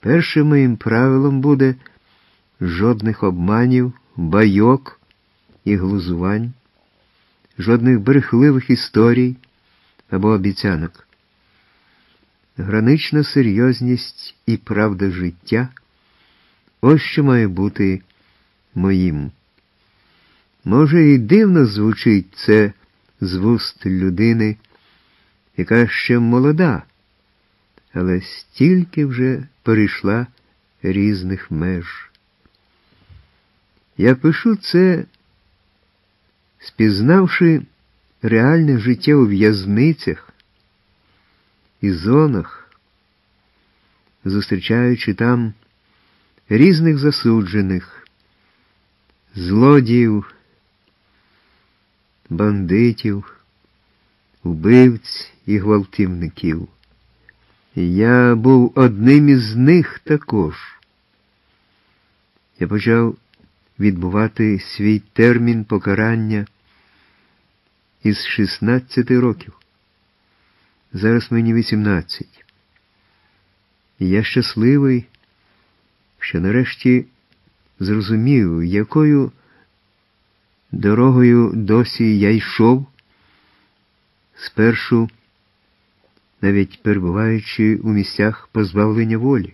Першим моїм правилом буде жодних обманів, байок і глузувань, жодних брехливих історій або обіцянок. Гранична серйозність і правда життя – ось що має бути моїм. Може, і дивно звучить це з вуст людини, яка ще молода, але стільки вже перейшла різних меж. Я пишу це, спізнавши реальне життя у в'язницях і зонах, зустрічаючи там різних засуджених, злодіїв, бандитів, убивць і гвалтівників. Я був одним із них також. Я почав відбувати свій термін покарання із 16 років. Зараз мені 18. І я щасливий, що нарешті зрозумів, якою дорогою досі я йшов, спершу навіть перебуваючи у місцях позбавлення волі.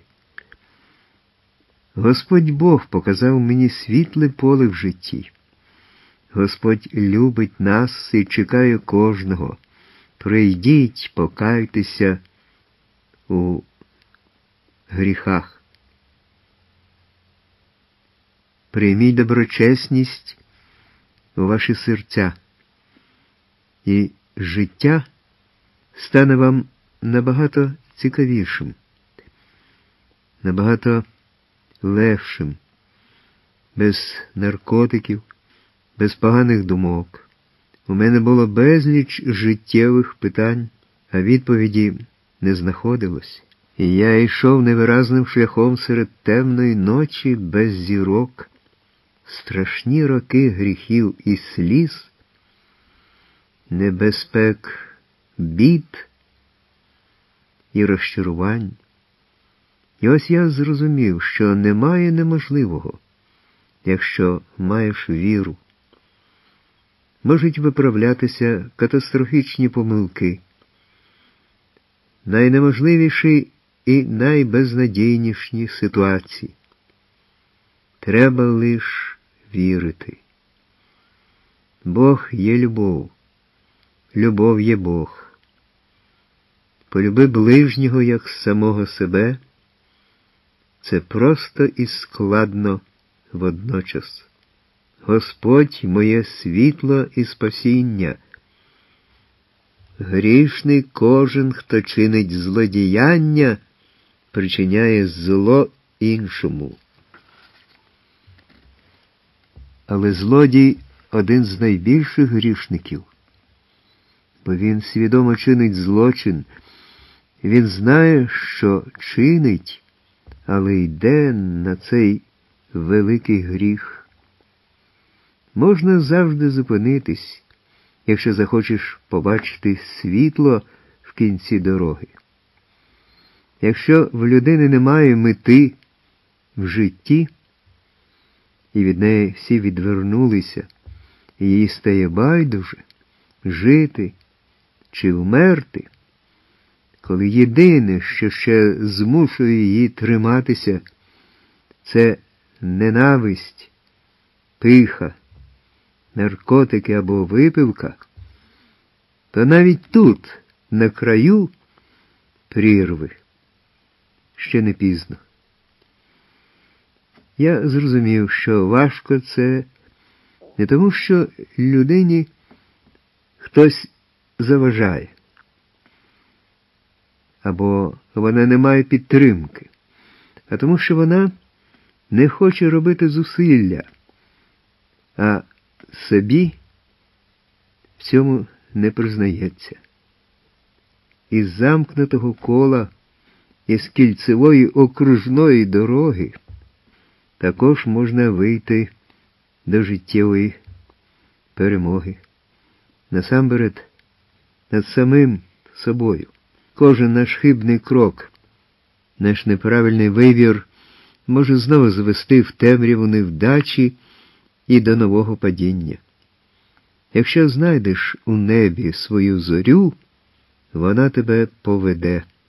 Господь Бог показав мені світле поле в житті. Господь любить нас і чекає кожного. Прийдіть, покайтеся у гріхах. Прийміть доброчесність у ваші серця, і життя стане вам набагато цікавішим, набагато легшим, без наркотиків, без поганих думок. У мене було безліч життєвих питань, а відповіді не знаходилось. І я йшов невиразним шляхом серед темної ночі без зірок, страшні роки гріхів і сліз, небезпек, бід і розчарувань. І ось я зрозумів, що немає неможливого, якщо маєш віру. Можуть виправлятися катастрофічні помилки. Найнеможливіші і найбезнадійніші ситуації. Треба лиш вірити. Бог є любов. Любов є Бог. Полюби ближнього як самого себе – це просто і складно водночас. Господь – моє світло і спасіння. Грішний кожен, хто чинить злодіяння, причиняє зло іншому. Але злодій – один з найбільших грішників, бо він свідомо чинить злочин. Він знає, що чинить, але йде на цей великий гріх. Можна завжди зупинитись, якщо захочеш побачити світло в кінці дороги. Якщо в людини немає мети в житті, і від неї всі відвернулися, і їй стає байдуже жити чи вмерти, коли єдине, що ще змушує її триматися, це ненависть, пиха, наркотики або випивка, то навіть тут, на краю прірви, ще не пізно. Я зрозумів, що важко це не тому, що людині хтось заважає, або вона не має підтримки, а тому, що вона не хоче робити зусилля, а собі в цьому не признається. Із замкнутого кола, із кільцевої окружної дороги також можна вийти до життєвої перемоги. Насамперед, над самим собою. Кожен наш хибний крок Наш неправильний вибір може знову звести в темряву невдачі і до нового падіння. Якщо знайдеш у небі свою зорю, вона тебе поведе.